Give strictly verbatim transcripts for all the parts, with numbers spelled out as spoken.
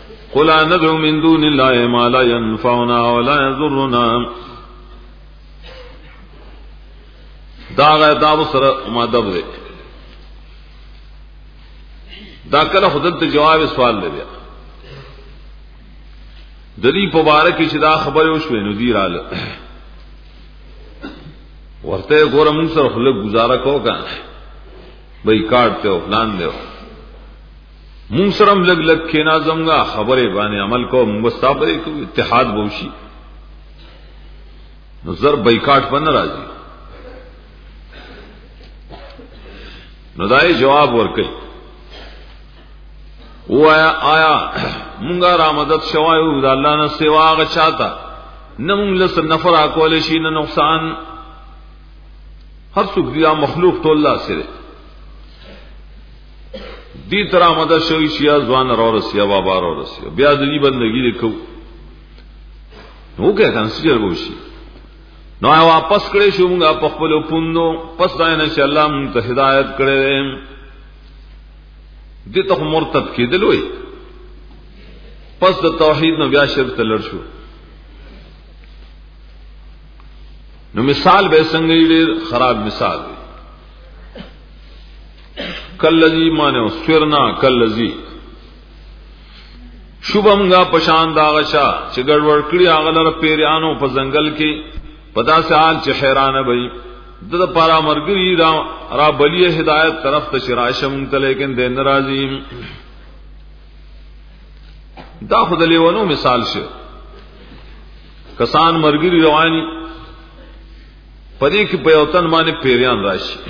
قل ندعو من دون الله ما لا ينفعنا ولا يضرنا. دا غیداب سره مادب دے دا کله خودت جواب سوال لري دلی مبارک چې دا خبره وشوي نو دی رااله ورته ګوره موږ سره خلک گزاره کو کا بای کارت ته پلان دیو موږ سره لګ لګ کې نازمغه خبره باندې عمل کو مستقبل کو اتحاد بوشي نو زر بایکاټ پن راځي نو دای جواب ورکړي وایا آیا مونږه را مدد شوایو د الله نه سوا غ چاته نه مونږ له نفر کول شي نه نقصان هر څوک دی مخلوق ته الله سره دې تر مدد شوی شي ځوان را ورسیا بابا را ورسیا بیا د دې بندګی وکړو نو کې کنسیډر وشي نو واپس کړي شو مونږه په خپل پوندو پس دا نه چې الله مونږ ته هدایت کړي دې ته مرتد کېدل وي پس د توحید نو بیا شرک ته لړ شو نو مثال به څنګه ډېر خراب مثال دی کلذي مانو سرنا کلذي شوبمغا پشان داغشا چې ګډوډ کړی هغه لره پیرانو په ځنګل کې پدا سے حال چې حیرانه وي د پارا مرګي را را بلی هدایت طرف ته شراشم ته لیکن د ناراضی دا خدای ونو مثال شه کسان مرګي رواني پدې کې په یوتن باندې پیریان راشي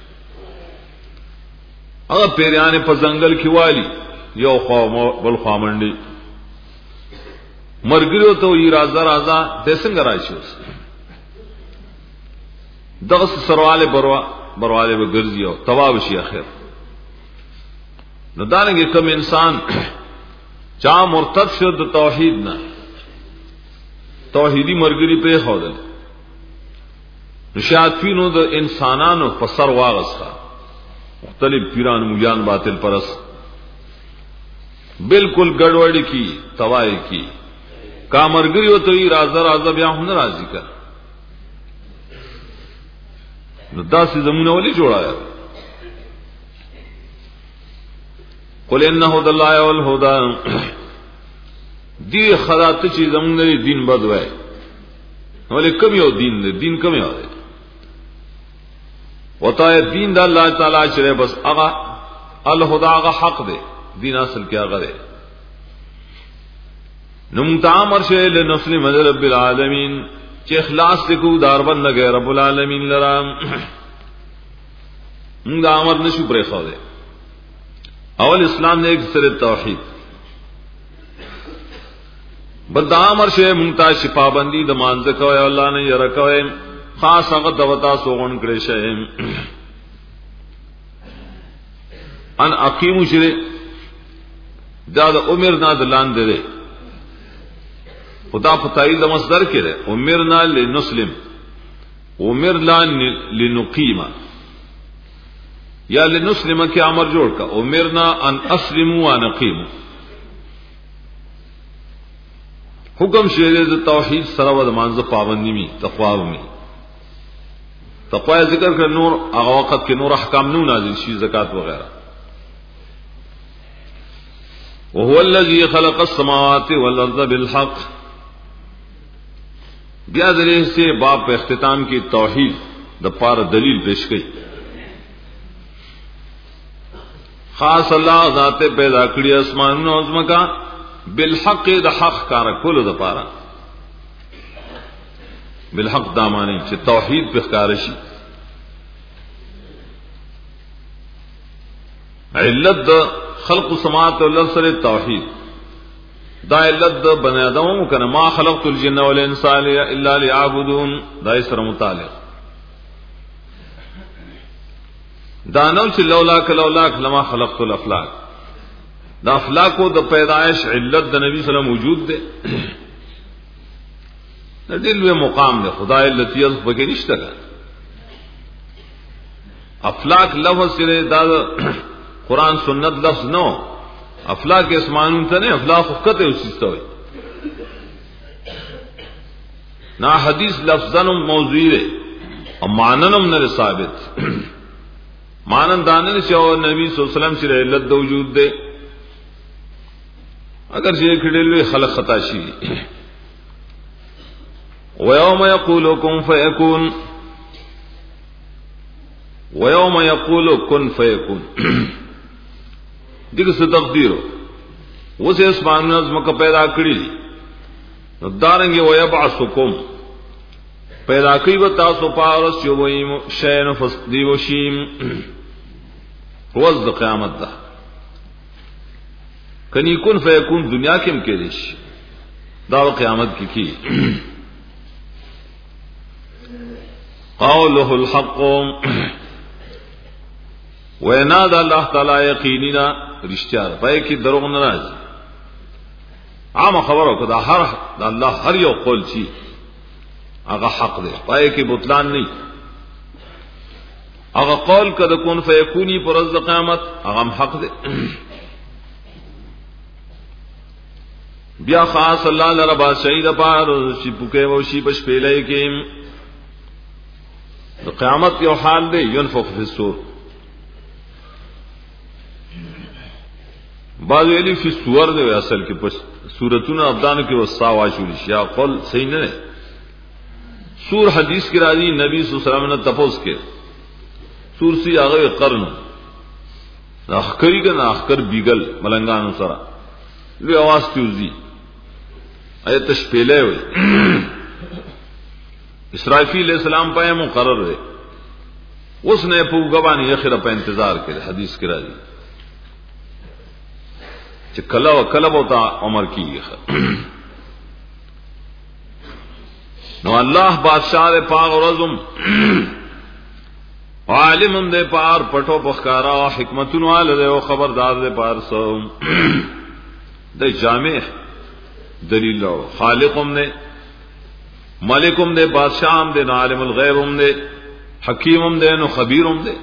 هغه پیریان په ځنګل کې والی یو خو بل خامنډي مرګي ته یې راځه راځه د څنګه راشي دغه سرواله بروا برواله به ګرځي او تواب شي اخر نو دانګه کوم انسان چا مرتد شو د توحید نه توحیدی مرګري په خوده نشاطینو د انسانانو په سر واغسخه مختلف پیران مولیان باطل پرس بالکل ګډوډی کی توای کی کا مرګري او ته راځه راځه بیا هم راځي کا نو داسې زمونه ولي جوړایا قل انه هدى الله والهدى دی خدات چې زمونه دین بدوي ولې کوم یو دین دی دین کوم یو دی وتا دین د الله تعالی چې بس هغه الهدى هغه حق دی دین اصل کې هغه دی نو متامر شه له نسل مذهب رب العالمین چې اخلاص کو داربند لګي رب العالمین لرام موږ امر نشو پرې خو ده اول اسلام نے ایک سر توحید بد امر شه موږ ته شفا بندي د مانځ کوي الله نه یره کوي خاص هغه دوتا سوغون کړي شه ان اقیمو شری دا د عمر نه دلان ده خدا فتائی دا مصدر کے رہے امرنا لنسلم امرنا لنقیم یا لنسلم کے امر جوڑ کا امرنا ان اسلم و نقیم حکم شہر توحید سرود مانز پابندی میں تقوی میں تقوی ذکر کر نور اغا وقت کے نور احکام نو نازل شی زکات وغیرہ وهو الذي خلق السماوات والارض بالحق بیا ذریعے سے باب په اختتام کی توحید د پار دلیل پیش کړي خاص الله ذات پیدا کړی اسمانونو او زمکا بالحق د حق کار کول د پاره بالحق دامانه چې توحید په ښکار شي علت د خلق السماوات والارض سره توحید دا علت د بنی آدمو کنه ما خلقت الجن والانس الا ليعبدون دا سره متعلق دا نو چې لولا ک لولا ک لما خلقت الافلاک دا افلاکو د پیدائش علت د نبی صلی الله علیه وسلم موجود ده د دې له مقام ده خدای لتی از بګی نشته ده افلاک لفظ سره دا قرآن سنت لفظ نو افلاک اسمانون ته نه افلاک وخته اوسېسته وي نا حدیث لفظن موضوعی ہے اور ماننم نہ ثابت مانن دانن سے اور نبی صلی اللہ علیہ وسلم سے علت وجود دے اگر یہ کھڑے خلق خطا شی ويوم يقول كن فيكون ويوم يقول كن فيكون دیکھ سے تقدیر ہو اسے اسمان نظم کا پیدا کری دارنگے ویبعثکم پیدا کئی و تاسو پارس یو ویم شین فسدی و شیم وزد قیامت دا کنی کن فیکون دنیا کم کے دیش داو قیامت کی کی قوله الحق ویناد اللہ تعالی یقینینا رشتیار پائے کی دروغ نراج عام خبروں کو دا ہر دا اللہ ہر یو قول چی اگا حق دے پائے کی بطلان نہیں اگا قول کا دا کن فیکونی پر از قیامت اگا حق دے بیا خاص اللہ لربا شہید پار شی پکے و شی پش پیلے کے دا قیامت یو حال دے ینفخ فی الصور بعض ویلی فی سور دے اصل کے پس سورتون ابدان کے وسا واشولی یا قول صحیح نہ سور حدیث کی راضی نبی صلی اللہ علیہ وسلم نے تپوس کے سور سی آگے قرن اخکری کا نہ اخکر بیگل ملنگان سرا لوی آواز تیوزی اے تشپیلے ہوئی اسرائیل علیہ السلام پہ مقرر ہے اس نے پوگبانی اخرہ پہ انتظار کرے حدیث کی راضی کلا و کلب ہوتا عمر کی نو اللہ بادشاہ دے پاک و رزم عالم دے پار پٹو پخکارا حکمتن وال دے و خبردار دے پار سو دے جامع دلیل لو خالقم دے ملکم دے بادشاہم دے نو عالم الغیبم دے حکیمم دے نو خبیرم دے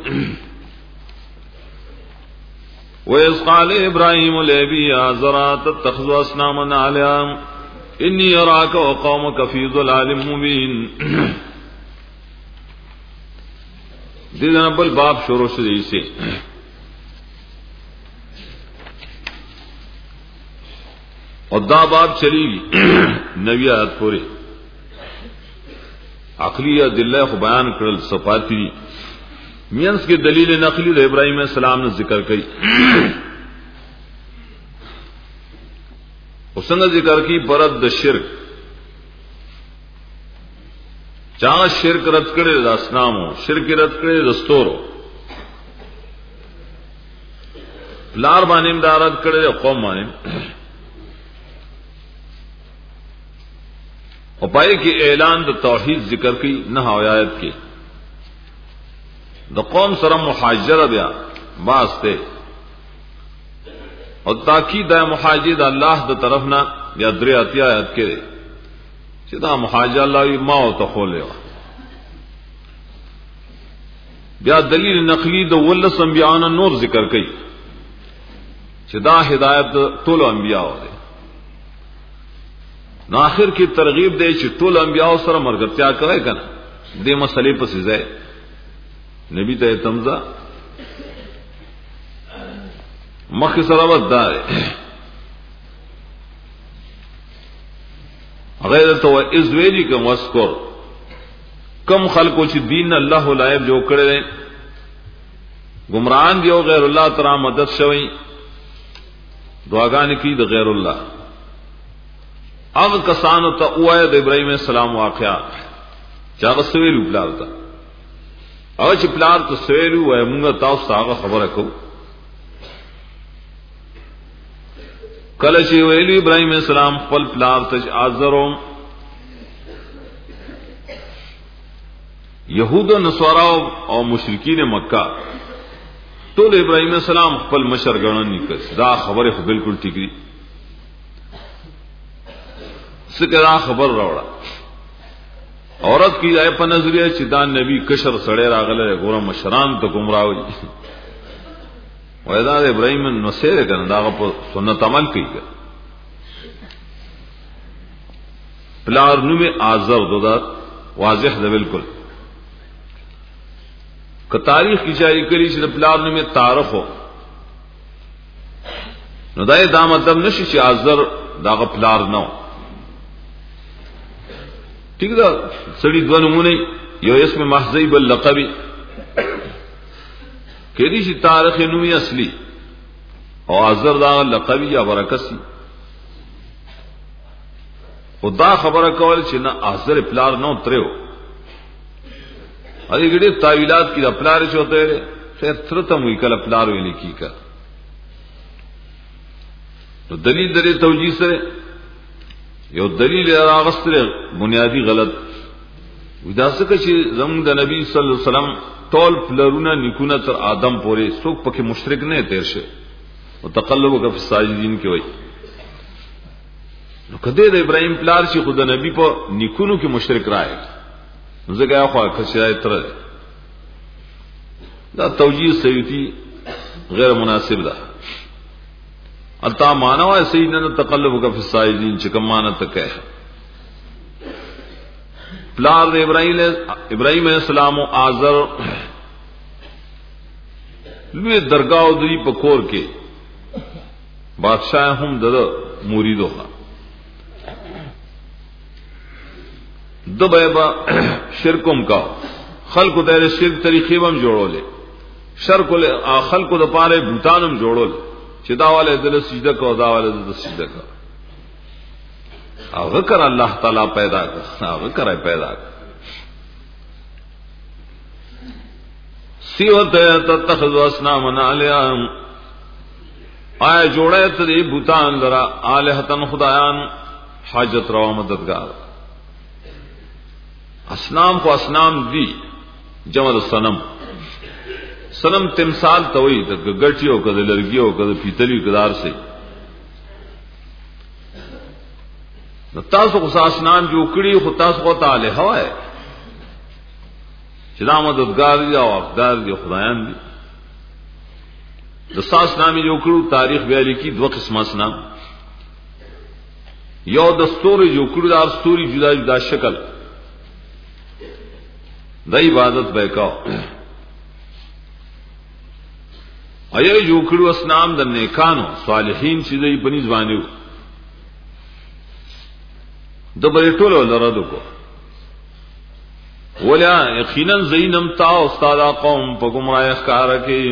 وَإِذْ قَالَ إِبْرَاهِيمُ لِأَبِيهِ آزَرَ تَتَّخِذُ أَصْنَامًا آلِهَةً إِنِّي أَرَاكَ وَقَوْمَكَ فِي ضَلَالٍ مُبِينٍ دیدن بل باب شروع سے سے اور دا باب چلی گی نبی آیت پورے عقلیہ دلہ کو بیان کرل صفاتی مینس کی دلیل نقلی دے ابراہیم علیہ السلام نے ذکر کی اس نے ذکر کی برد شرک چاہ شرک رد کرے دا اسنامو شرک رد کرے دستورو لار بانیم دا رد کرے قوم بانیم اور پائے کہ اعلان دا توحید ذکر کی نہ آیات کی دا قوم سرم محاجر بیا باستے اور تاکید دا محاجر اللہ دا طرف نہ یا دریاتی آیت کرے چدا محاجر اللہ ماں تخولے بیا دلیل نقلی دا ولس انبیاء نور ذکر کئی چدا ہدایت طول انبیاء دے ناخر کی ترغیب دے چ طول انبیاء سر مرگتیا کرے کنا دے مسئلے پس زے نبی تے تمزا مخ سرابت دار غیر تو اس ویلی کا مسکر کم خلقو چی دین اللہ لائب جو کرے گمراہان دیو غیر اللہ ترا مدد شوئی دعاگان کی دا غیر اللہ اب کسانو تا اوائد ابراہیم السلام واقعہ چاگا سویلو پلار تا اگر چی پلار تا سویلو وی مونگا تاوس تاگا خبر کو کلچی ویلو ابراہیم السلام پل پلار تج آزروم یہود و نصاراء اور مشرکین مکہ تو ابراہیم السلام پل مشر گڑن نکل دا خبر بالکل ٹھیک سکرا خبر روڑا عورت کی جائے پا نظریہ چدان نبی کشر سڑے راغلے گورا مشران تو گمراہی وایدا ابراهیم نو سره کنه دا په سنت عمل کوي پلار نوم آزر دا واضح ده بالکل که تاریخ کی جاری کړي چې پلار نوم تارخ هو نو دا دا مطلب نشي چې آزر دا پلار نو ٹھیک ده سړي دوه نمونه یو اسم محذی بل لقبی کېدی چې تارخ نومي اصلي او آزر دا لقبی یا برکسی خدا خبره کول چې نه آزر پلار نو ترو ا دې ګډه تعویلات کې د پلار چوته خیر ترته مو کله پلار ویل کی کا نو دلیل درې توجیه سره یو دلیل راغستره بنیادی غلط ودا څه چې زموږ د نبی صلی الله علیه وسلم ټول پلرونه نکونه تر آدم پورې څوک پکې مشرک نه تیر شه او تقلب کف ساجدین کې وای نو کده د ابراهیم پلار چې خود نبی په نکونو کې مشرک راي زګیا خو کښای تر دا توجیه سیوتی غیر مناسب ده التا مانوا سیدنا تقلب کف ساجدین چې کوم معنا تکه پلار د ابراهیم ابراهیم علیہ السلام او آزر لوی درگاہ دوی په کور کې بادشاہ هم د مریدو ښا دبیبا شرکم کا خلق ته شرک طریقې هم جوړولې شرک له خلق د پاره بوتانم جوړول چې دا والے د سجده کو دا والے د سجده کو هغه کر الله تعالی پیدا کړ هغه کرای پیدا کړ سیوته تتخذ اسنامن علیهم آیا جوړه ته دی بوتان لرا الہتن خدایان حاجت روا مددگار اسنام کو اسنام دی جمع صنم صنم تمثال توي د ګټیو کده لرګیو کده پیتلی کدار سے تاسو کو اسنام جو کړي خو تاسو کو تعالی هوا ہے چې دا مددگار دی او حقدار دی خدایان دی د ساس نامې جو کړو تاریخ بیا لیکي دوه قسم اسنام یو د ستوري جو کړو د ستوري جدا جدا شکل د عبادت وکاو ایا جو کړو اسنام د نیکانو صالحین چې دوی په نسبانه د بری ټولو لرادو کو ولا یقینا زینم تا استاد قوم په گمراه ښکارا کې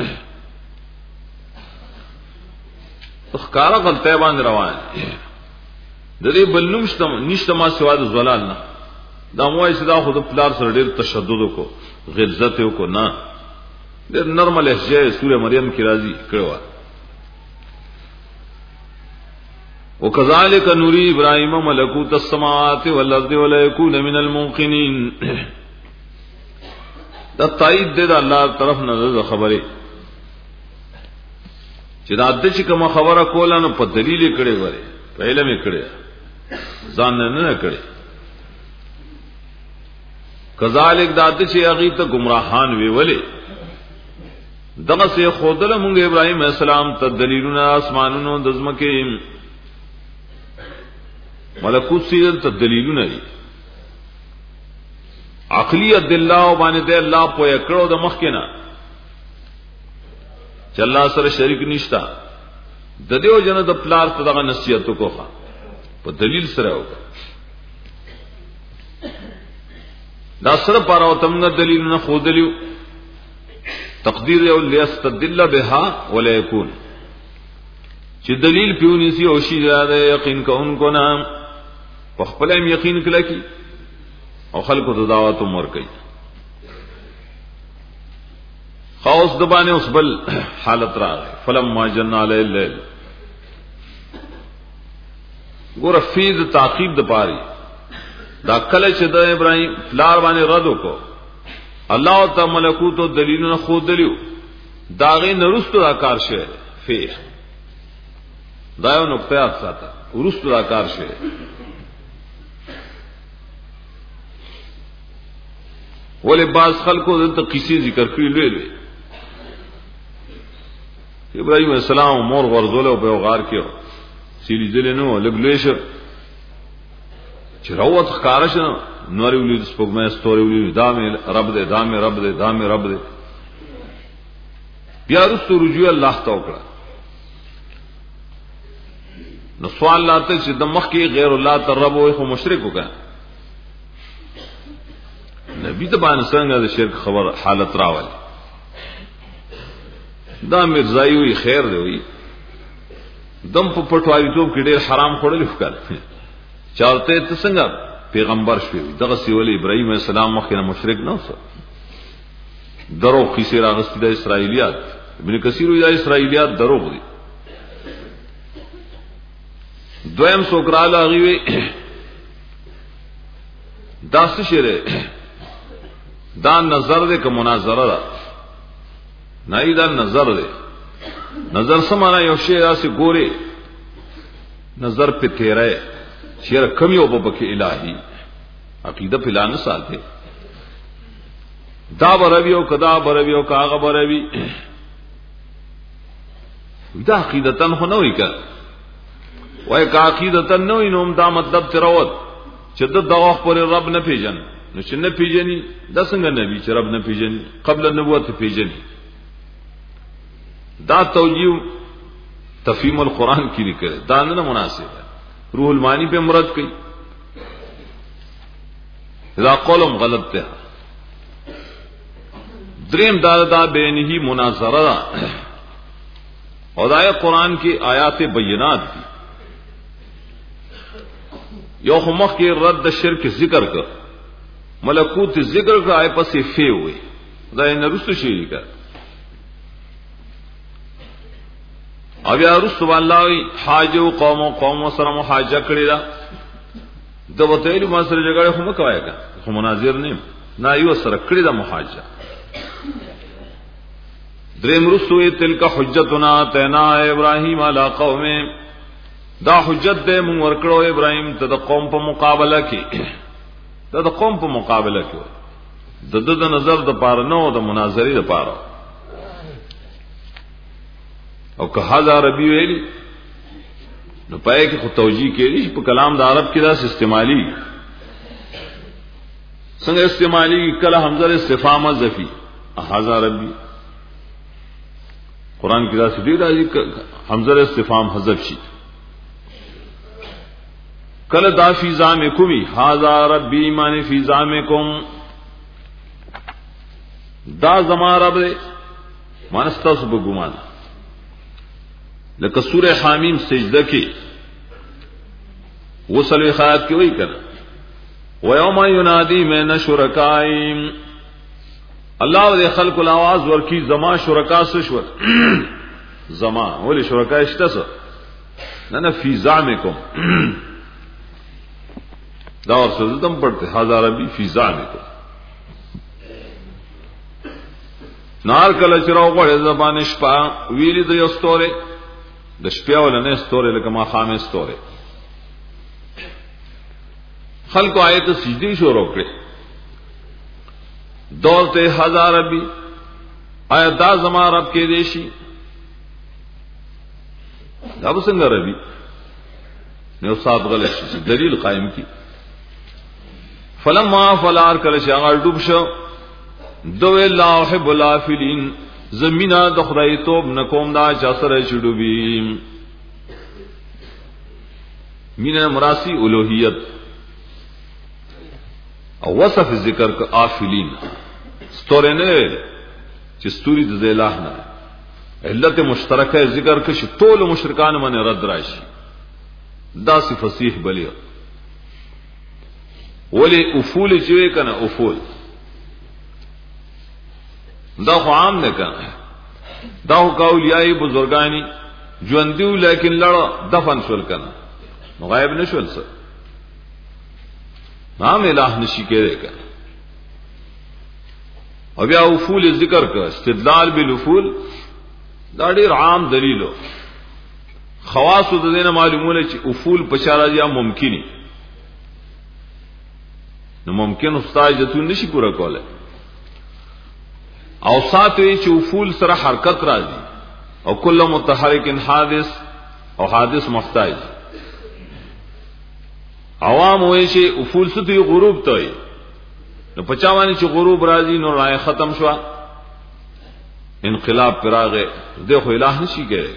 ښکارا غلطه باندې روان د دې بلنوم شته نشته ما سوا د زلال نه دا موای صدا خود پلار سره ډېر تشدد کو غلظت کو نه ډېر نرمه لهجه سوره مریم کې راځي کړو وكذلك نري ابراهيم ملكوت السماوات والارض ولا يكون من الموقنين دا تایید دې الله طرف نه خبره چې دا د چې کوم خبره کوله نو په دلیل کړي وره پهله مې کړي ځان نه نه کړي کذالک دا د چې هغه ته گمراهان وی ولې دغه سه خودله مونږ ابراهيم عليه السلام ته دلیلونه اسمانونو د ځمکه ملکوت سیدل ته دلیلونه دي عقلی الله باندې ته الله په کړو د مخ کې نه چې الله سره شریک نشتا د دیو جن د پلار ته دغه نصیحت کوخه په دلیل سره وکړه دا سره پاره تمغه دلیل نه خو دلیو تقدیر یو لیستدل بها ولا یکون چې دلیل پیونی سی او شی زیاده یقین کوونکو نام په خپل هم یقین کړه کی او خلکو ته دعوت مور کوي خاص دبانه اوس بل حالت راغی فلما جن علی الليل ګور فیض تعقیب د پاری دا کله چې د ابراهیم فلار باندې رد وکړو الله تعالی ملکوت او دلیلونه خو دلیو داغه نرستو دا کار شه فی دا یو نقطه افساته ورستو دا کار شه ولې باز خلکو دلته قصې ذکر کړی لوي ابراهيم السلام مور ورزوله په غار کې سیلی دل نو لګلیش چې راوت ښکارش نور ولې سپوږمۍ ستوري ولې دامه رب دې دامه رب دې دامه رب دې بیا رسو رجوع الله ته وکړه. نو سوال لاته چې د مخ کې غیر الله ته رب وي خو مشرک وکړه. نبی ته باندې څنګه د شرک خبر حالت راولي. دا مرزایی وی خیر دی وی دم په پټوالي ټوب کې ډېر حرام خورل وکړ. چارته ته څنګه پیغمبر شوی دغه سیول ابراهيم السلام مخکنه مشرک نه وسه. درو کیسې راغستې د اسرایلیات ابن کثیر وی دا اسرایلیات دروغ دي. دویم سوکرال هغه وی دا څه شری دا نظر دې که مناظره ده نه دا نظر دې نظر سمانا یو شی راسي ګوري نظر په تیرې چیر کم یو په کې الہی عقیده پلان ساته دا برویو کدا برویو کاغه بروی دا عقیدتن خو نه وای کا وای کا عقیدتن نه وینم دا مطلب تروت چې د دغه پر رب نه پیژن نو چې نه پیژني دا څنګه نبی چې رب نه پیژني قبل نبوت پیژني. دا توجیه تفهیم القرآن کی لیکل دا نه مناسب ہے. روح المانی پہ مراد کئی دا قولم غلط ته. دریم دا دا بینہی مناظرہ دا اور آیہ قرآن کی آیات بینات دی یو خمخ کی رد شرک ذکر کر ملکوت ذکر کر آئے پس فی ہوئی دا نرست شیری کر اب یا رسول الله حاجو قوم قوم سره محاجه کړی دا د وتهلو ما سره جګړه هم کوي کا خو مناظر نه نه یو سره کړی دا محاجه. دریم رسول تلک حجتنا تینا ابراهیم علی قوم دا حجت دې مون ورکړو ابراهیم ته د قوم په مقابله کې دا د قوم په مقابله کې د د نظر د پاره نو د مناظری د پاره او که هزار عربی ویلی نو پای کې خو توجیه کړي په کلام د عرب کې دا استعمالي څنګه استعمالي کله حمزه استفهام اضافي هزار عربی قران کې دا سړي راځي حمزه استفهام حذف شي کله دا فی زامکم هزار ربی معنی فی زامکم دا زما رب مانستاسو بګومان لکه سورہ حامیم سجدہ کې وصل خیات کې وایي کړه و یوم ینادی من شرکائم الله دې خلق الاواز ورکی زما شرکا سشور زما ولې شرکا شته څه نه نه فی زعمکم دا ورسره دم پڑھتے هزار ربی فی زعمکم نار کله چراو غړې زبانه شپه ویلې د یو ستوره د شپې ولنه ستوره لکه ما خامه ستوره خلق آیت سجدی شروع کړي دولته هزار ربی آیا دا زما رب کې دیشي دا څنګه ربی نو صاحب غلط شي دلیل قائم کی فلما فلار کله شغال ډوب شو دو الله حب الافلین زمینا د خدای توب نکوم دا چا سره چډوبی مینا مراسی الوهیت او وصف ذکر ک افلین ستوره نه چې ستوري د الہ نه علت مشترکه ذکر ک چې ټول مشرکان باندې رد راشي دا سی فصیح بلیغ ولی افول چوي کنه افول دا خو عام نه کنه دا خو اولیاء بزرگانی ژوندیو لیکن لړ دفن شول کنه نو غایب نشول څه نام الہ نشی کېږي کنه او بیا افول ذکر کا استدلال بالافول دا ډیر عام دلیلو خواص د دینه معلومونه چې افول پشاره یا ممکنی نو ممکن استاد جتون نشي پورا کوله او ساتوي چې افول سره حرکت راځي او کل متحرک حادث او حادث محتاج. عوام وایي چې افول ستوي غروب ته نو پچاوانی چې غروب راځي نو رائے ختم شو انقلاب پراغه دیکھو الہ نشي کېږي.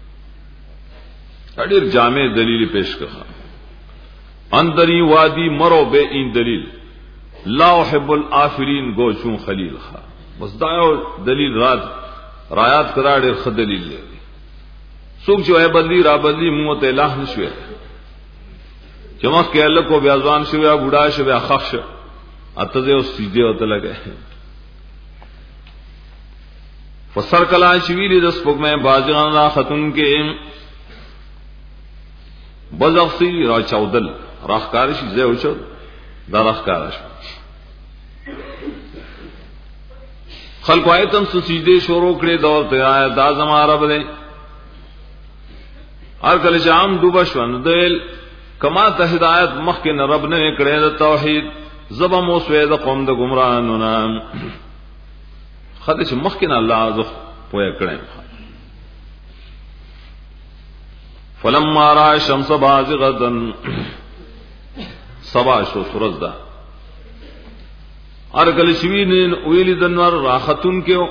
اړیر جامع دلیل پیش کړه اندری وادی مرو بے این دلیل لا احب الافرین گو چون خلیل خا بس دا دلیل رات رایات کرا ډیر خ دلیل لري. څوک چې وای بدلی را بدلی مو ته الہ نشوي جمع کې الله کو بیا ځوان شو یا بوډا شو یا خخ شو اته دې اوس سیده وته لګي. فسر کلا شویل د سپوږمۍ بازغان را ختم کې بزغسی را چودل راخکارش زه اوچو دا راخکارش خلق آیتم سجده شروع کړي دور ته آیا دا زما رب دی. هر کله چې عام دوبه شون دل کما ته هدایت مخ کې رب نه کړي د توحید زبا مو سوید قوم د گمراهانو نام خدای چې مخ کې الله عزوج پوهه کړي. فلما را الشمس بازغه صبا شو سورز دا ارګل شوین ویلی دنور راحتون کې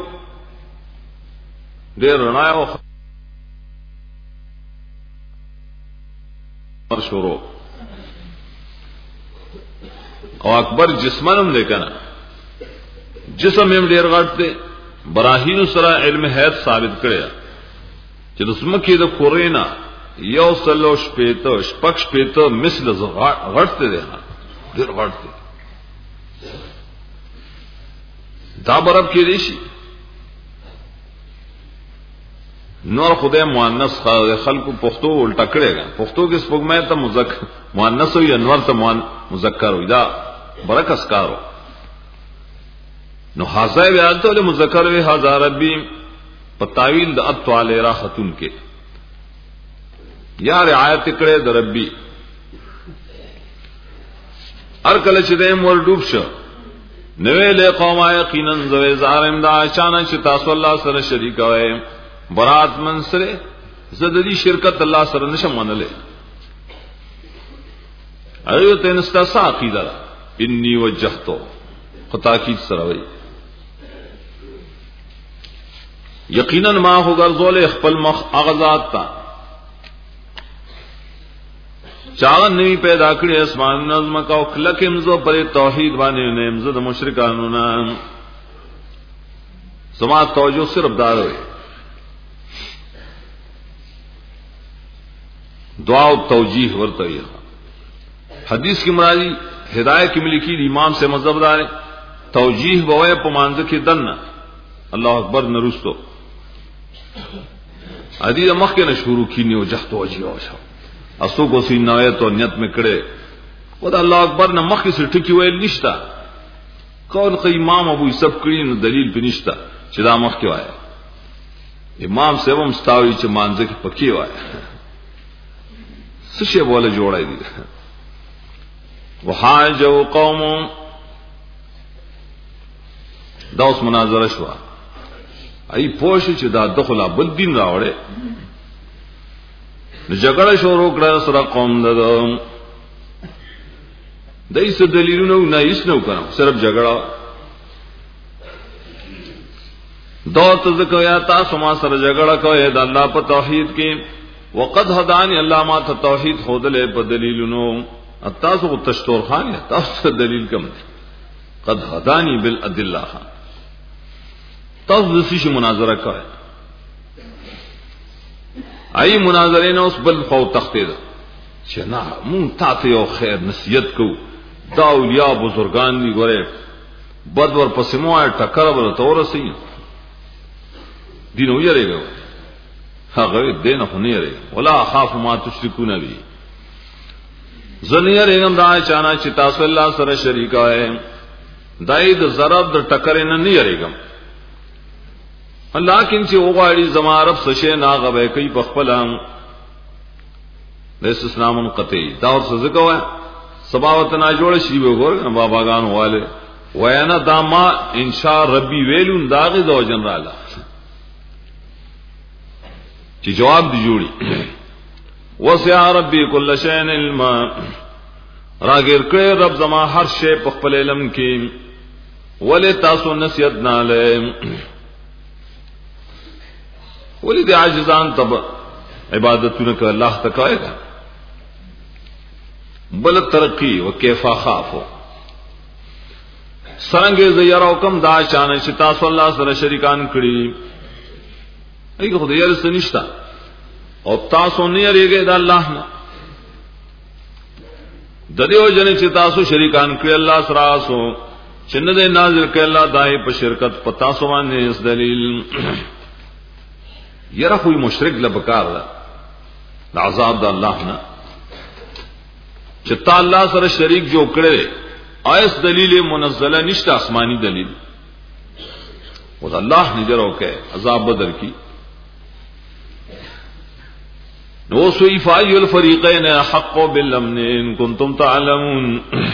ډېر رڼا او پر شروع او اکبر جسمانم لیکنا جسم هم ډېر غټ دی. براهین سره علم حیات ثابت کړی چې د سمکه د کورینا یو سلو شپیتو شپک شپیتو مثل غړت دی ډیر غړت دی. دا برب کې دی شي نور خدای مؤنث خلق پښتو الټا کړيګا پښتو کې سپوږمۍ ته مذکر مؤنث وي انور ته مذکر وي دا برکس کارو نو حاضر بیا ته مذکر وي هزار ربي په تعویل د اطوال راحتون کې یا رعایت کړه د ربي. هر کله چې دیم ور ډوب شو نوې له قوم یقینا زوی زارم دا اچانک چې تاسو الله سره شریک وای برات من سره زدلی شرکت الله سره نشم منله. ایو ته نستا عقیده انی وجهتو خطا کی سره وای یقینا ما هو ګرځول خپل مخ اغزاد تا چاغ نوی پیدا کړی اسمان نظم کا او خلق امزو پر توحید باندې نه امزو د مشرکانو نه سما توجه صرف دار وي دعا او توجیه ورته وي. حدیث کی مرادی ہدایت کی ملکی امام سے مذہب دار توجیه بوئے پمانځ کې دن الله اکبر نرستو حدیث مخ کې نه شروع کینی او جه توجیه او شو اسو کو سی نوې تو نیت میں کړه او دا الله اکبر نه مخ کې ټکی ویل نشتا قول ق امام ابو یوسف کړي نو دلیل بنشتا چې دا مخ کې وای امام سیوم ستاوي چې مانځ کې پکی وای څه شی بوله جوړای دي. وحاجو قوم دا اوس مناظره شو ای پوښ چې دا دخلا بل دین راوړې نو جګړه شروع کړه سره قوم ددو دایس دلیلونه نه هیڅ نو کړم صرف جګړه دو ته ځکه یا تاسو ما سره جګړه کوي د الله په توحید کې وقد هداني الله ما ته توحید خودلې په دلیلونو تاسو کو تشتور خان یا تاسو دلیل کم قد هداني بالادله تاسو د شي مناظره کوي ای مناظره نو اوس بل خو تختید چې نه مونږ تاسو یو خیر نصیحت کو دا اولیاء بزرگان دي ګوره بد ور پسې مو ټکر ور تور سي دینو یې رېګو هغه دین خو نه یې ولا اخاف ما تشركون به زنیه رېګم دا چانا چې تاسو الله سره شریک وای دای د ضرب د ټکر نه نه یې رېګم لیکن چې وغواړي زما رب سشه ناغه کوي په خپل د اسلام قطعی دا ور څه کوي سباوت نه جوړ شي وګور باباګان والے وینا داما انشاء ربي ویلون داغه دو جنراله چې جواب دی جوړي وسع ربي كل شيء علما راګر کړه رب زما هر شی په خپل علم کې ولې تاسو نصیحت نه لې ولې د عاجزان تب عبادتونه ک الله تکایه بل ترقی وکيف خافو څنګه زه یاره حکم دا شان چې تاسو الله سره شریکان کړی ایګه خدای یې سنشتہ او تاسو نه یریږئ د الله نه د دې وجنه چې تاسو شریکان کړی الله سره سو چې نه دې نازل کړي الله دای په شرکت پتا سو باندې اس دلیل یره خو مشرک لبکار لا عذاب د الله نه چې تا الله سره شریک جو کړي آیس دلیل منزله نشته آسمانی دلیل او الله نه جوړ وکي عذاب بدر کی نو سوی فای الفریقین حق بالامن ان کنتم تعلمون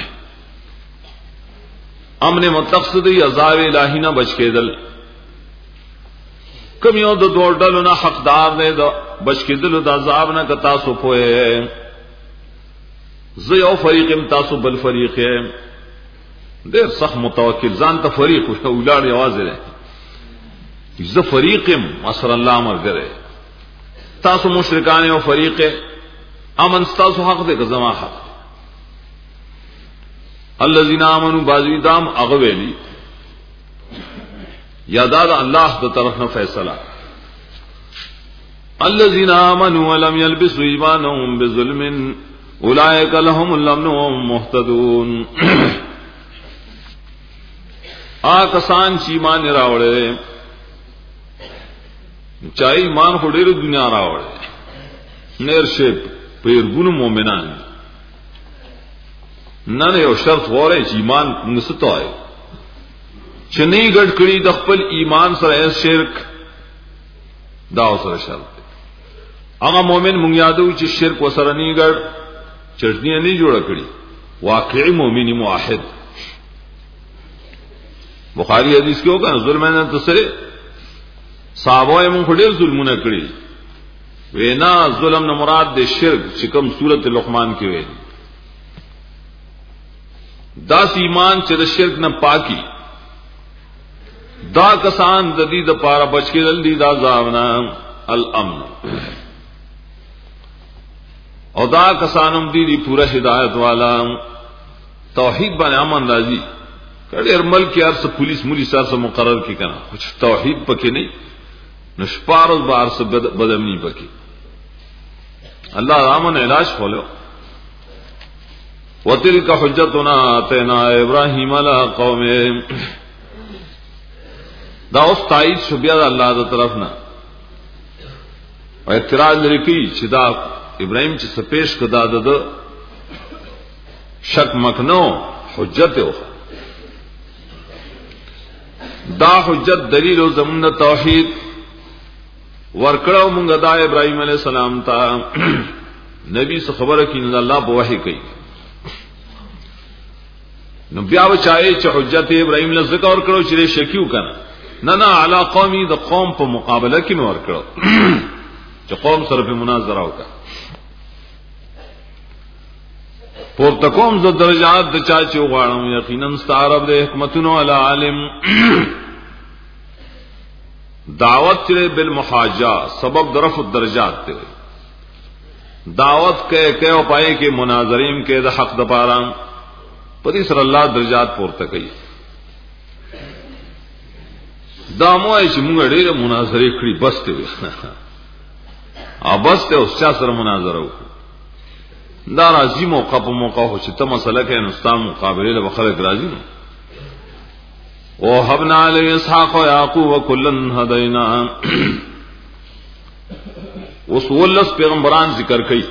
امن متقصد عذاب الہی نہ بچ کېدل کوم یو د دوه ډلو نه حقدار دی د بچ کېدل د عذاب نه کتا سو پوهه زه یو فریق تاسو بل فریق ډېر سخت متوکل ځان ته فریق او ولار یواز دی زه فریق مصر الله مرګره تاسو مشرکان او فریق امن تاسو حق دې زما حق الذين امنوا بعضی دام اغویلی یاداد الله د طرف نه فیصله الذين امنوا ولم يلبسوا ایمانهم بظلم اولئک لهم الامن وهم مهتدون آ کسان چې ایمان راوړل چای ایمان خډېر دنیا راوړل نیر شپ پیرګونو مؤمنان نه نه یو شرط غواړي چې ایمان نستوي چې نه ګډ کړي د خپل ایمان سره شرک دا سره شرط هغه مؤمن مونږ یادو چې شرک وسره نه ګډ چټنی نه جوړ کړي واقعي مؤمن موحد بخاری حدیث کې وکړه ظلم نه تسره صحابه مونږ ډېر ظلمونه کړی وینا ظلم نه مراد د شرک چې کوم سورۃ لقمان کې وایي دا ایمان چې د شرک نه پاکي دا کسان د دې د پاره بچ کېدل دي دا ځاونا الامن او دا کسانم دي دی پورا هدایت والا توحید باندې امن راځي کله ملک یار څه پولیس مولي سره مقرر کی کنه کچھ توحید پکې نه نشپارز بار سے بدمنی پکې الله رامن علاج کولو وتلك حجتنا اتینا ابراهیم علی قومه دا اوس تایید شو بیا الله تعالی طرف نه او اعتراض لري کی چې دا ابراهیم چې سپیش کدا د شک مکنو حجت او دا حجت دلیل او زمون توحید ورکړو مونږ دا ابراهیم علیه السلام ته نبی څخه خبره کین الله په وحی کوي نو بیا و چاہے چې حجت ابراهیم له ذکر کړو چې شکیو کنه نه نه علی قومي د قوم په مقابله کې نور کړو چې قوم سره په مناظره وکړه پورته کوم ز درجات د چا چې غواړم یقینا ستارب د حکمتونو علی عالم دعوت چره بالمحاجه سبب درف الدرجات ته دعوت کې کې او پای کې مناظرین کې د حق د پاره پدې سره الله درجات پورته کوي دا موای چې موږ ډېر مناظره کړې بس ته وي ا بس ته اوس چا سره مناظره وکړو دا راځي موقع په موقع هو چې ته مسله کې نوستا مقابله له خلک راځي او حبنا علی اسحاق و یعقوب کلن هدینا اوس ولس پیغمبران ذکر کړي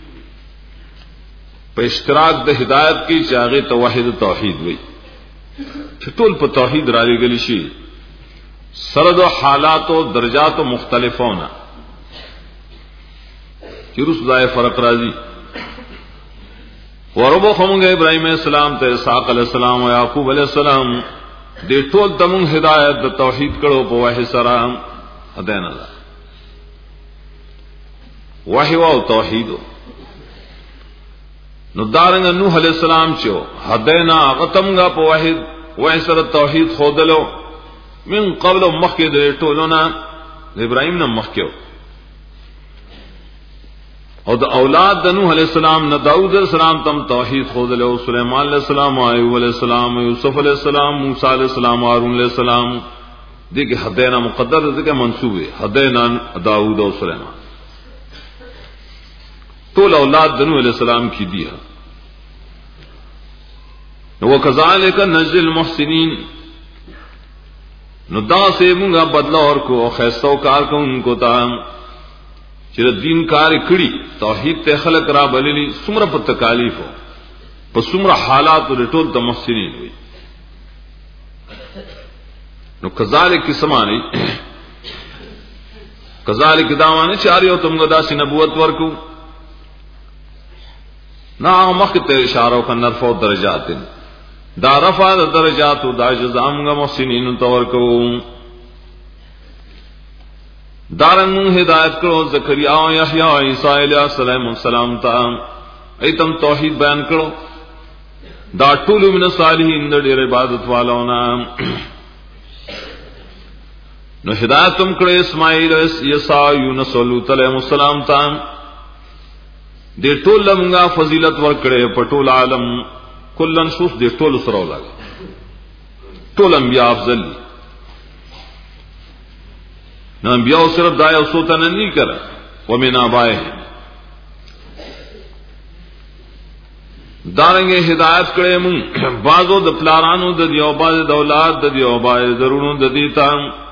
په اشتراک د هدایت کې چاغه توحید توحید وي چې ټول په توحید را لګل شي سره د حالات او درجات مختلفونه چې رسول فرق راځي وربو خمغه ابراهيم عليه السلام ته اسحاق عليه السلام او يعقوب عليه السلام دې ټول تمون هدایت د توحید کړو په وحي سره هدايه نه وحی او توحید نو دارنګ نوح علیہ السلام چو هدینا غتمغه په واحد وایسر توحید خودلو من قبل مخکې د ټولنا ابراهیم نه مخکې او د اولاد د نوح علیہ السلام نه داؤد علیہ السلام تم توحید خودلو سلیمان علیہ السلام ایوب علیہ السلام یوسف علیہ السلام موسی علیہ السلام هارون علیہ السلام دغه هدینا مقدر ذکر منسوب ہے هدینا داؤد او سلیمان ټول اولاد د نوح علیہ السلام کی دي نو وکذالک نجزی المحسنین نو دا سے مونږه بدلا اور کو خیستو کار کو ان کو تا چې دین کار کړي توحید ته خلق را بللی څومره په تکالیف په څومره حالات له ټول د محسنین وي نو کذالک سمانی کذالک داوانه چاریو تمغه داسې نبوت ورکو نا مخ ته اشاره وکړ نرفع درجات دا رفع درجات دا جزاء محسنین تورکو دارن ہدایت کرو زکریا او یحیی او عیسی علیہ السلام تا ایتم توحید بیان کرو دا ټول من الصالحین د ډیر عبادت والونا نو ہدایت تم کړه اسماعیل عیسی یونس علیہ السلام تا دې ټول لمغه فضیلت ورکړې په ټول عالم کلن شوف دې ټول سره ولاګ ټول انبیاء افضل نو انبیاء صرف دای او سوتن نه کړه ومن ابائه دارنګه هدایت کړې مون بازو د پلارانو د دیو باز د اولاد د دیو باز درونو د دیتا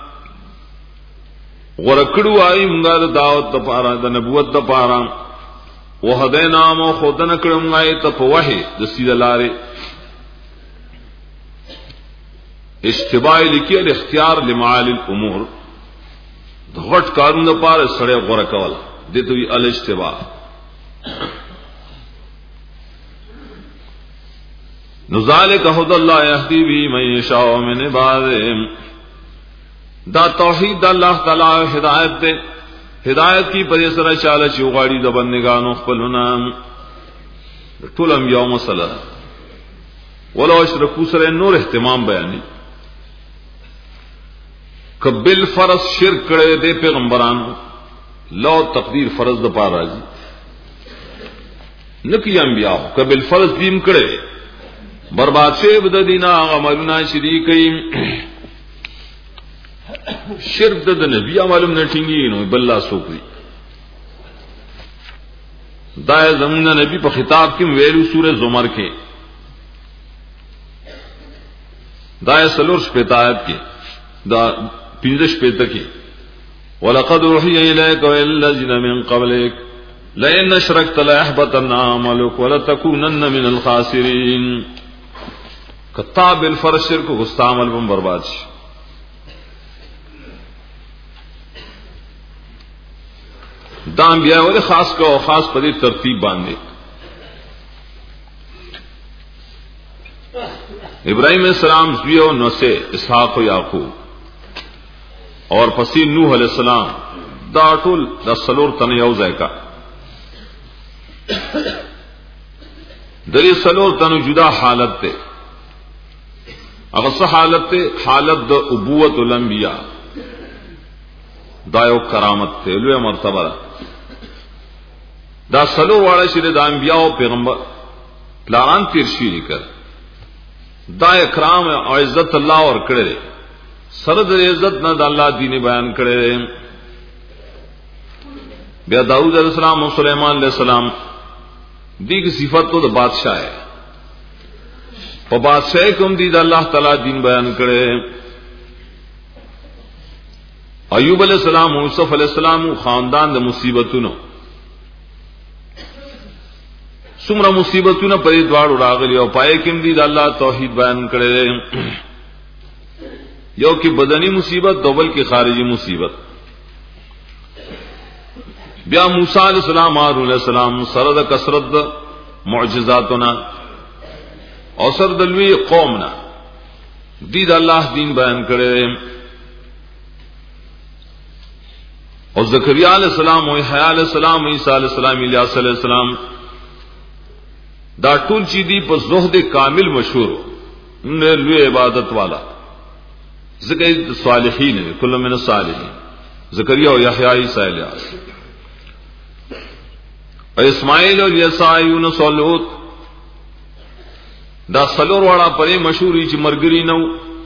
ورکړو آی مونږه د دعوت د پاره د نبوت د پاره وهدینا مو خدن کړم غای ته په وحی د سیده لارې اشتباه لکی الاختیار لمعالی الامور د غټ کارونه لپاره سړی غوړه کول دته وی الاشتباه نذالک هد الله یهدی بی من یشاء من عباده دا توحید الله تعالی ہدایت دے ہدایت کی پر سره چاله چې غاړي د بندگانو خپلونه ټول انبیاء مسله ولو اشرکو سره نور اهتمام بیانې کبل فرض شرک کړي د پیغمبرانو لو تقدیر فرض د پاره راځي نکی انبیاء کبل فرض دیم کړي برباد شه بد دینا عملنا شریکین شرک د نبی معلوم نه ټینګي نو بل سوکري دا زمونږ نبی په خطاب کې ویلو سوره زمر کې دا سلور شپږ آیات کې دا پنځه شپږ کې ولقد اوحي اليك والى الذين من قبلك لئن اشركت ليحبطن عملك ولتكونن من الخاسرين کتاب الفرش شرک غستعمل بم برباد شي دا انبیاء ولې خاص کو او خاص په دې ترتیب باندې ابراہیم علیہ السلام زویو نو سے اسحاق و یعقوب اور پسې نوح علیہ السلام دا ټول د سلور تن یو ځای کا دلی سلور تن جدا حالت ته هغه څه حالت ته حالت د ابوت الانبیاء دا یو کرامت ته لوی مرتبه دا سلو واړه چې د انبیاء او پیغمبر پلان تیر شي کړ دا اکرام او عزت الله ور کړل سره د عزت نه د الله دین بیان کړل بیا داؤد علیہ السلام او سلیمان علیہ السلام دغه صفات تو د بادشاہ ہے په بادشاہ کوم دي د الله تعالی دین بیان کړل ایوب علیہ السلام یوسف علیہ السلام خاندان د مصیبتونو څومره مصیبتونه په دې دواړو راغلي او پای کې دې د الله توحید بیان کړي یو کې بدنی مصیبت دوبل کې خارجي مصیبت بیا موسی علیہ السلام هارون علیہ السلام سره د کثرت معجزاتنا او سره د لوی قومنا دې د الله دین بیان کړي اور زکریا علیہ السلام او یحیی علیہ السلام عیسی علیہ السلام الیاس علیہ السلام دا ټول چې دی په زهد کامل مشهور نه لوی عبادت والا ذکر صالحین کله من الصالحین زکریا او یحیی عیسی الیاس اسماعیل او یسع یونس او لوط دا څلور واړه پرې مشهوري چې مرګري نو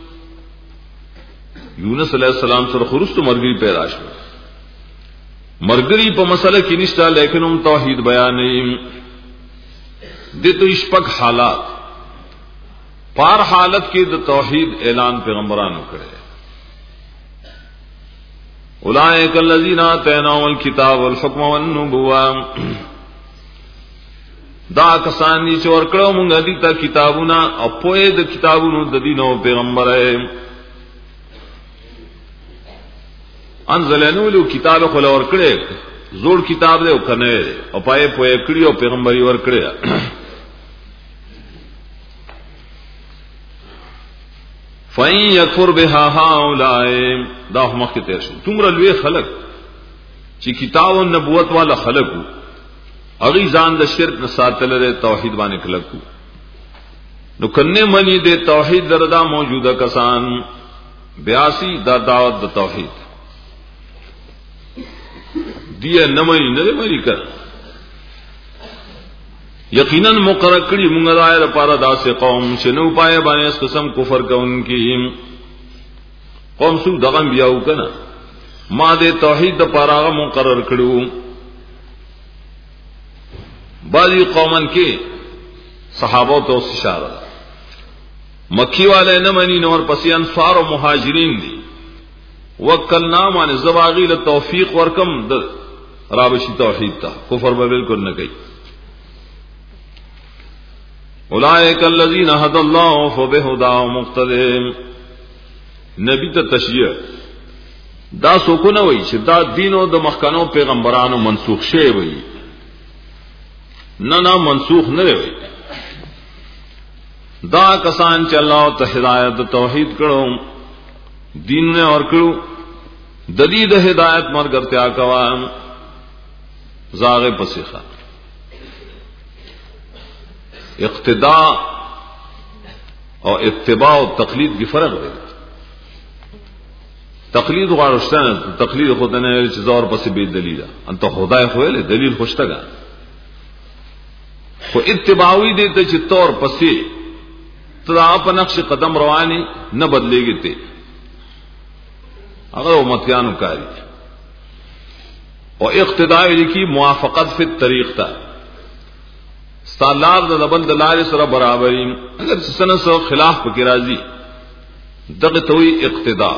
یونس علیہ السلام سره خرست مرګري پیدا شو مرګري په مسله کې نشته لیکن هم توحید بیانې د تو شپږ حالات پار حالت کې د توحید اعلان پیغمبرانو کړي اولئک الذین آتیناهم الکتاب والحکم والنبوة دا کسان چې ورکړو موږ دې ته کتابونه او په دې کتابونو د دین او پیغمبره انزلنو له کتاب خو لور کړي زوړ کتاب دی او کنه او پای په کړي او پیغمبري ور کړي فَإِن يَكْفُرْ بِهَا هَؤُلَاءِ دا هم کې تیر شو تمره لوی خلق چې کتاب او نبوت والا خلق اغي ځان د شرک نه ساتل لري توحید باندې کلک نو کنه منی د توحید دردا موجوده کسان بیاسی دا دعوت د توحید دی نه منی نه منی کړ یقینا مقرر کړي موږ راي لپاره داسې قوم چې نو پای باندې اس قسم کفر کوونکي قوم سو دغه بیاو کنه ما دې توحید د پاره مقرر کړو بعضی قومن کې صحابه ته اشاره مکی والے نه مني نور پسې انصار او مهاجرین دي وکلنا من زواغی له توفیق ورکم د رابشی توحید ته کفر به بالکل نه کوي اولئک الذین هدى الله فبهداه مقتدی نبی ته تشریع دا سکونه وای چې دا دینو د مخکنو پیغمبرانو منسوخ شوی وای نه نه منسوخ نه وای دا کسان چې الله ته هدایت توحید کړو دین نه اور کړو د دې د هدایت مرګرتیا کوام زاغه پسیخه اقتداء او اتباع او تقلید کی فرق دی تقلید غواړشتنه تقلید خود نه چې زور پسې به دلیل انت خدای خو له دلیل خوشتګه خو اتباعی دې ته چې تور پسې تدا په نقش قدم رواني نه بدلېږي ته هغه امتیانو کاری او اقتداء لکی موافقت فی الطریق تا استالار د بل دلال سره برابرین اگر سنه سو خلاف پکې راځي دغه توي اقتداء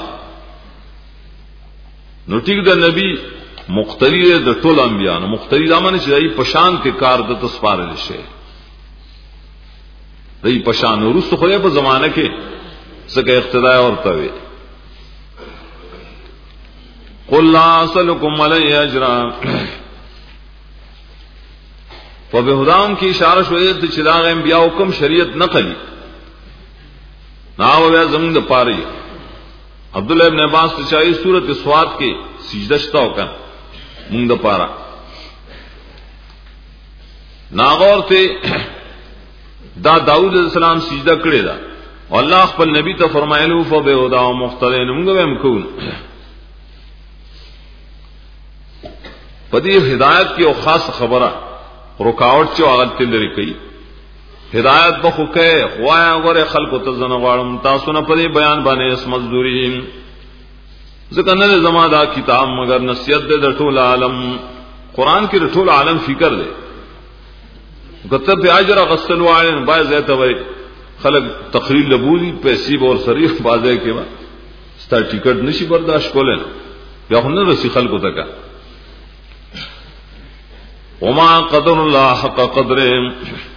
نو ټیک د نبی مقتدی د ټول انبیانو مقتدی زمانه چې ای پشان کې کار د تسپارل شي دای پشان ورسره خو په زمانه کې څنګه اقتداء ورته وي قل لا اسلكم علی اجرا فبهدام کی اشاره شوې د چراغ انبیاء حکم شریعت نقلی ناو بیا زمون د پاره عبد الله ابن عباس ته چای سورۃ سواد کې سجده شتا وکړه مونږ د پاره ناغور ته دا داوود علیہ السلام سجده کړی دا الله خپل نبی ته فرمایلو فبهدام مختلین موږ هم کوو پدې هدایت کې او خاص خبره رکاوټ چې هغه تل لري کوي هدایت به خو کې خوایا غره خلکو ته زنه غواړم تاسو نه پدې بیان باندې اس مزدوري ځکه نه زما دا کتاب مگر نصیحت د ټول عالم قران کې د ټول عالم فکر دی کته په اجر غسل وایي باز ته وای خلک تقریر لبولي پیسې ور صریح بازه کې وا ستا ټیکټ نشي برداشت کولای یا هنر رسی خلکو ته وما قدر الله حق قدره